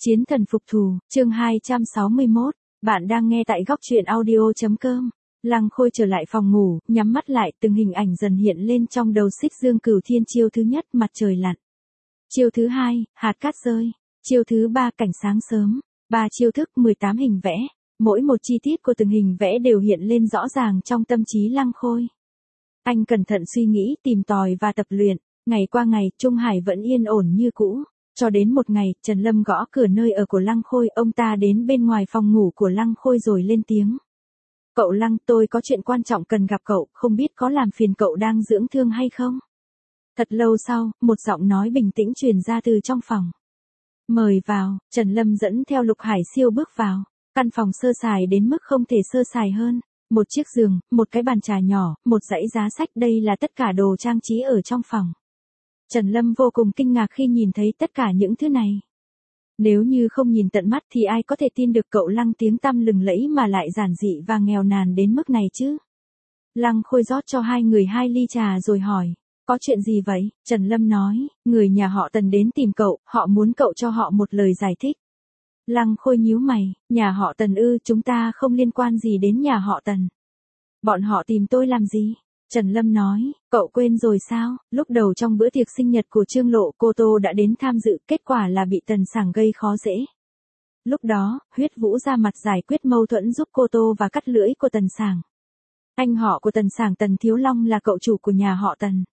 Chiến thần phục thù, chương 261, bạn đang nghe tại góc truyện audio.com. Lăng Khôi trở lại phòng ngủ, nhắm mắt lại, từng hình ảnh dần hiện lên trong đầu. Xích Dương Cửu Thiên chiêu thứ nhất, mặt trời lặn. Chiêu thứ hai, hạt cát rơi. Chiêu thứ ba, cảnh sáng sớm. 3 chiêu thức, 18 hình vẽ. Mỗi một chi tiết của từng hình vẽ đều hiện lên rõ ràng trong tâm trí Lăng Khôi. Anh cẩn thận suy nghĩ, tìm tòi và tập luyện. Ngày qua ngày, Trung Hải vẫn yên ổn như cũ. Cho đến một ngày, Trần Lâm gõ cửa nơi ở của Lăng Khôi, ông ta đến bên ngoài phòng ngủ của Lăng Khôi rồi lên tiếng. Cậu Lăng, tôi có chuyện quan trọng cần gặp cậu, không biết có làm phiền cậu đang dưỡng thương hay không? Thật lâu sau, một giọng nói bình tĩnh truyền ra từ trong phòng. Mời vào, Trần Lâm dẫn theo Lục Hải Siêu bước vào. Căn phòng sơ sài đến mức không thể sơ sài hơn. Một chiếc giường, một cái bàn trà nhỏ, một dãy giá sách, đây là tất cả đồ trang trí ở trong phòng. Trần Lâm vô cùng kinh ngạc khi nhìn thấy tất cả những thứ này. Nếu như không nhìn tận mắt thì ai có thể tin được cậu Lăng tiếng tăm lừng lẫy mà lại giản dị và nghèo nàn đến mức này chứ? Lăng Khôi rót cho hai người 2 ly trà rồi hỏi, có chuyện gì vậy? Trần Lâm nói, người nhà họ Tần đến tìm cậu, họ muốn cậu cho họ một lời giải thích. Lăng Khôi nhíu mày, nhà họ Tần ư? Chúng ta không liên quan gì đến nhà họ Tần. Bọn họ tìm tôi làm gì? Trần Lâm nói, cậu quên rồi sao? Lúc đầu trong bữa tiệc sinh nhật của Trương Lộ, cô Tô đã đến tham dự, kết quả là bị Tần Sảng gây khó dễ. Lúc đó, Huyết Vũ ra mặt giải quyết mâu thuẫn giúp cô Tô và cắt lưỡi của Tần Sảng. Anh họ của Tần Sảng, Tần Thiếu Long, là cậu chủ của nhà họ Tần.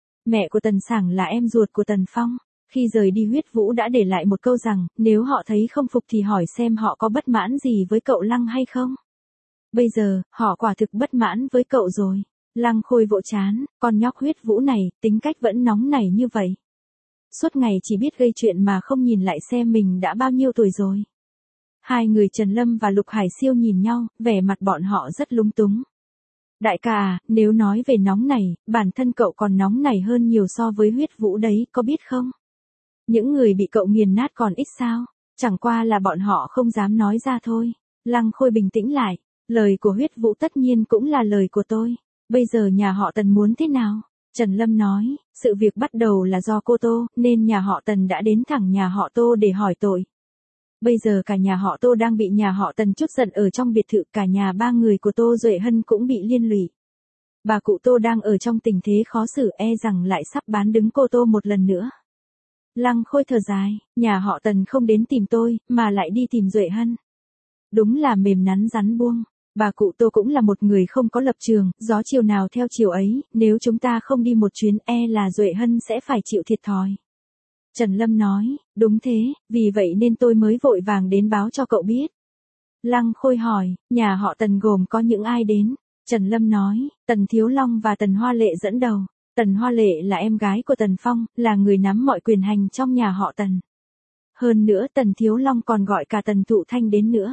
Mẹ của Tần Sảng là em ruột của Tần Phong. Khi rời đi, Huyết Vũ đã để lại một câu rằng, nếu họ thấy không phục thì hỏi xem họ có bất mãn gì với cậu Lăng hay không. Bây giờ, họ quả thực bất mãn với cậu rồi. Lăng Khôi vỗ chán, con nhóc Huyết Vũ này, tính cách vẫn nóng nảy như vậy. Suốt ngày chỉ biết gây chuyện mà không nhìn lại xem mình đã bao nhiêu tuổi rồi. Hai người Trần Lâm và Lục Hải Siêu nhìn nhau, vẻ mặt bọn họ rất lúng túng. Đại ca à, nếu nói về nóng này, bản thân cậu còn nóng nảy hơn nhiều so với Huyết Vũ đấy, có biết không? Những người bị cậu nghiền nát còn ít sao, chẳng qua là bọn họ không dám nói ra thôi. Lăng Khôi bình tĩnh lại, lời của Huyết Vũ tất nhiên cũng là lời của tôi. Bây giờ nhà họ Tần muốn thế nào? Trần Lâm nói, sự việc bắt đầu là do cô Tô, nên nhà họ Tần đã đến thẳng nhà họ Tô để hỏi tội. Bây giờ cả nhà họ Tô đang bị nhà họ Tần trút giận ở trong biệt thự, cả nhà 3 người của Tô Duệ Hân cũng bị liên lụy. Bà cụ Tô đang ở trong tình thế khó xử, e rằng lại sắp bán đứng cô Tô một lần nữa. Lăng Khôi thở dài, nhà họ Tần không đến tìm tôi, mà lại đi tìm Duệ Hân. Đúng là mềm nắn rắn buông. Bà cụ Tô cũng là một người không có lập trường, gió chiều nào theo chiều ấy, nếu chúng ta không đi một chuyến e là Duệ Hân sẽ phải chịu thiệt thòi. Trần Lâm nói, đúng thế, vì vậy nên tôi mới vội vàng đến báo cho cậu biết. Lăng Khôi hỏi, nhà họ Tần gồm có những ai đến? Trần Lâm nói, Tần Thiếu Long và Tần Hoa Lệ dẫn đầu. Tần Hoa Lệ là em gái của Tần Phong, là người nắm mọi quyền hành trong nhà họ Tần. Hơn nữa Tần Thiếu Long còn gọi cả Tần Thụ Thanh đến nữa.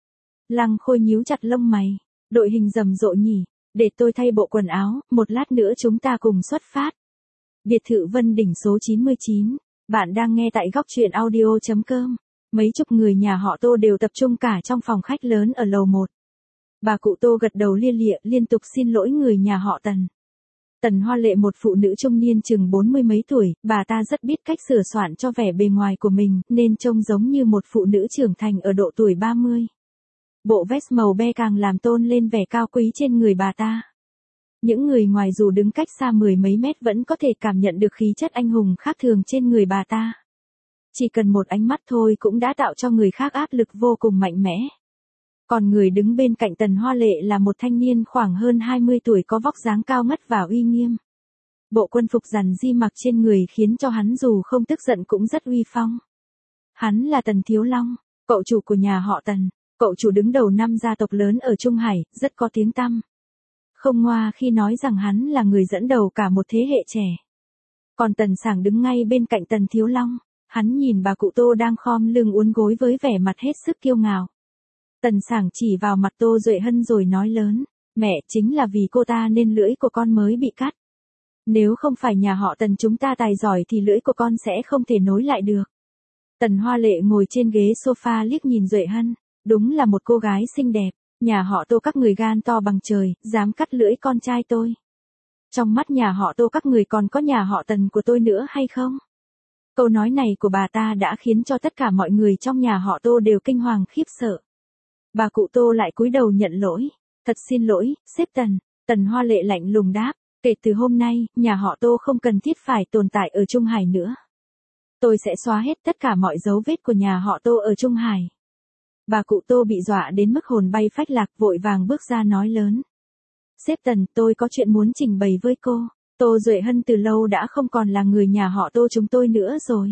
Lăng Khôi nhíu chặt lông mày, đội hình rầm rộ nhỉ, để tôi thay bộ quần áo, một lát nữa chúng ta cùng xuất phát. Biệt thự Vân Đỉnh số 99, bạn đang nghe tại góc truyện audio.com. Mấy chục người nhà họ Tô đều tập trung cả trong phòng khách lớn ở lầu 1. Bà cụ Tô gật đầu lia lịa liên tục xin lỗi người nhà họ Tần. Tần Hoa Lệ, một phụ nữ trung niên chừng 40 mấy tuổi, bà ta rất biết cách sửa soạn cho vẻ bề ngoài của mình, nên trông giống như một phụ nữ trưởng thành ở độ tuổi 30. Bộ vest màu be càng làm tôn lên vẻ cao quý trên người bà ta. Những người ngoài dù đứng cách xa 10 mấy mét vẫn có thể cảm nhận được khí chất anh hùng khác thường trên người bà ta. Chỉ cần một ánh mắt thôi cũng đã tạo cho người khác áp lực vô cùng mạnh mẽ. Còn người đứng bên cạnh Tần Hoa Lệ là một thanh niên khoảng hơn 20 tuổi, có vóc dáng cao ngất và uy nghiêm. Bộ quân phục rằn di mặc trên người khiến cho hắn dù không tức giận cũng rất uy phong. Hắn là Tần Thiếu Long, cậu chủ của nhà họ Tần. Cậu chủ đứng đầu 5 gia tộc lớn ở Trung Hải, rất có tiếng tăm. Không ngoa khi nói rằng hắn là người dẫn đầu cả một thế hệ trẻ. Còn Tần Sảng đứng ngay bên cạnh Tần Thiếu Long, hắn nhìn bà cụ Tô đang khom lưng uốn gối với vẻ mặt hết sức kiêu ngạo. Tần Sảng chỉ vào mặt Tô Duệ Hân rồi nói lớn, mẹ, chính là vì cô ta nên lưỡi của con mới bị cắt. Nếu không phải nhà họ Tần chúng ta tài giỏi thì lưỡi của con sẽ không thể nối lại được. Tần Hoa Lệ ngồi trên ghế sofa liếc nhìn Duệ Hân. Đúng là một cô gái xinh đẹp, nhà họ Tô các người gan to bằng trời, dám cắt lưỡi con trai tôi. Trong mắt nhà họ Tô các người còn có nhà họ Tần của tôi nữa hay không? Câu nói này của bà ta đã khiến cho tất cả mọi người trong nhà họ Tô đều kinh hoàng khiếp sợ. Bà cụ Tô lại cúi đầu nhận lỗi. Thật xin lỗi, sếp Tần. Tần Hoa Lệ lạnh lùng đáp. Kể từ hôm nay, nhà họ Tô không cần thiết phải tồn tại ở Trung Hải nữa. Tôi sẽ xóa hết tất cả mọi dấu vết của nhà họ Tô ở Trung Hải. Bà cụ Tô bị dọa đến mức hồn bay phách lạc, vội vàng bước ra nói lớn. Sếp Tần, tôi có chuyện muốn trình bày với cô. Tô Duệ Hân từ lâu đã không còn là người nhà họ Tô chúng tôi nữa rồi.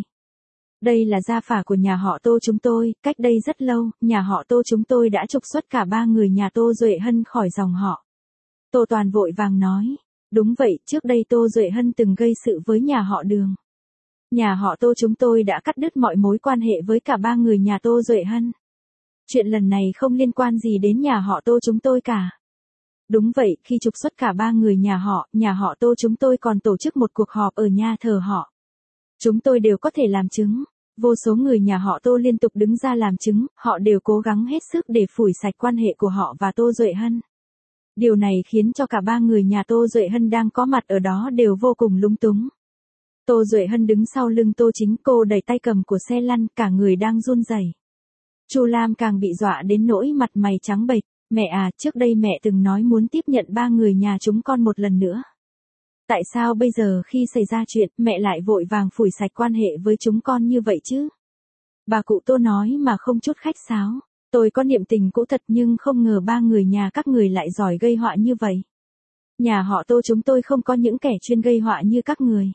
Đây là gia phả của nhà họ Tô chúng tôi, cách đây rất lâu, nhà họ Tô chúng tôi đã trục xuất cả 3 người nhà Tô Duệ Hân khỏi dòng họ. Tô Toàn vội vàng nói. Đúng vậy, trước đây Tô Duệ Hân từng gây sự với nhà họ Đường. Nhà họ Tô chúng tôi đã cắt đứt mọi mối quan hệ với cả 3 người nhà Tô Duệ Hân. Chuyện lần này không liên quan gì đến nhà họ Tô chúng tôi cả. Đúng vậy, khi trục xuất cả 3 người nhà họ Tô chúng tôi còn tổ chức một cuộc họp ở nhà thờ họ. Chúng tôi đều có thể làm chứng. Vô số người nhà họ Tô liên tục đứng ra làm chứng, họ đều cố gắng hết sức để phủi sạch quan hệ của họ và Tô Duệ Hân. Điều này khiến cho cả 3 người nhà Tô Duệ Hân đang có mặt ở đó đều vô cùng lúng túng. Tô Duệ Hân đứng sau lưng Tô Chính, cô đẩy tay cầm của xe lăn, cả người đang run rẩy. Chu Lam càng bị dọa đến nỗi mặt mày trắng bệch. Mẹ à, trước đây mẹ từng nói muốn tiếp nhận 3 người nhà chúng con một lần nữa. Tại sao bây giờ khi xảy ra chuyện, mẹ lại vội vàng phủi sạch quan hệ với chúng con như vậy chứ? Bà cụ Tô nói mà không chút khách sáo. Tôi có niệm tình cũ thật nhưng không ngờ 3 người nhà các người lại giỏi gây họa như vậy. Nhà họ Tô chúng tôi không có những kẻ chuyên gây họa như các người.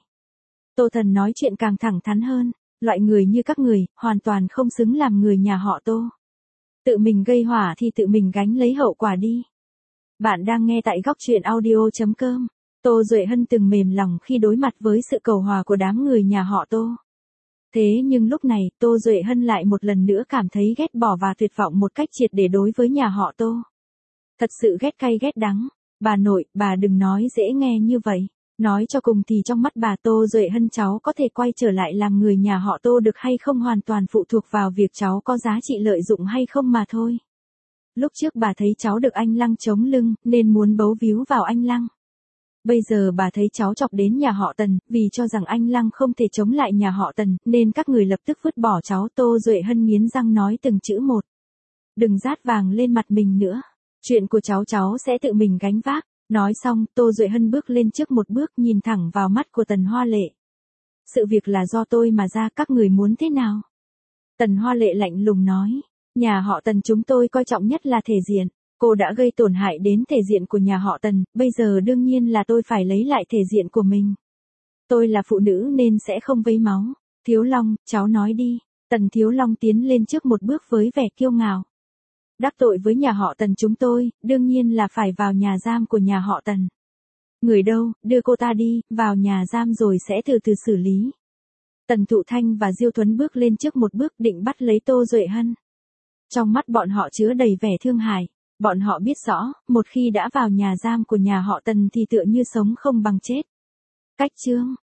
Tô Thần nói chuyện càng thẳng thắn hơn. Loại người như các người, hoàn toàn không xứng làm người nhà họ Tô. Tự mình gây họa thì tự mình gánh lấy hậu quả đi. Bạn đang nghe tại góc truyện audio.com. Tô Duệ Hân từng mềm lòng khi đối mặt với sự cầu hòa của đám người nhà họ Tô. Thế nhưng lúc này, Tô Duệ Hân lại một lần nữa cảm thấy ghét bỏ và tuyệt vọng một cách triệt để đối với nhà họ Tô. Thật sự ghét cay ghét đắng. Bà nội, bà đừng nói dễ nghe như vậy. Nói cho cùng thì trong mắt bà Tô Duệ Hân cháu có thể quay trở lại làm người nhà họ Tô được hay không hoàn toàn phụ thuộc vào việc cháu có giá trị lợi dụng hay không mà thôi. Lúc trước bà thấy cháu được anh Lăng chống lưng, nên muốn bấu víu vào anh Lăng. Bây giờ bà thấy cháu chọc đến nhà họ Tần, vì cho rằng anh Lăng không thể chống lại nhà họ Tần, nên các người lập tức vứt bỏ cháu. Tô Duệ Hân nghiến răng nói từng chữ một. Đừng rát vàng lên mặt mình nữa. Chuyện của cháu sẽ tự mình gánh vác. Nói xong, Tô Duệ Hân bước lên trước một bước, nhìn thẳng vào mắt của Tần Hoa Lệ. Sự việc là do tôi mà ra, các người muốn thế nào? Tần Hoa Lệ lạnh lùng nói. Nhà họ Tần chúng tôi coi trọng nhất là thể diện. Cô đã gây tổn hại đến thể diện của nhà họ Tần, bây giờ đương nhiên là tôi phải lấy lại thể diện của mình. Tôi là phụ nữ nên sẽ không vấy máu. Thiếu Long, cháu nói đi. Tần Thiếu Long tiến lên trước một bước với vẻ kiêu ngạo. Đắc tội với nhà họ Tần chúng tôi, đương nhiên là phải vào nhà giam của nhà họ Tần. Người đâu, đưa cô ta đi, vào nhà giam rồi sẽ từ từ xử lý. Tần Thụ Thanh và Diêu Thuấn bước lên trước một bước định bắt lấy Tô Duệ Hân. Trong mắt bọn họ chứa đầy vẻ thương hại. Bọn họ biết rõ, một khi đã vào nhà giam của nhà họ Tần thì tựa như sống không bằng chết. Cách chương